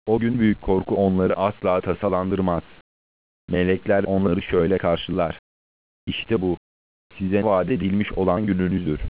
O gün büyük korku onları asla tasalandırmaz. Melekler onları şöyle karşılar: İşte bu, size vaat edilmiş olan gününüzdür.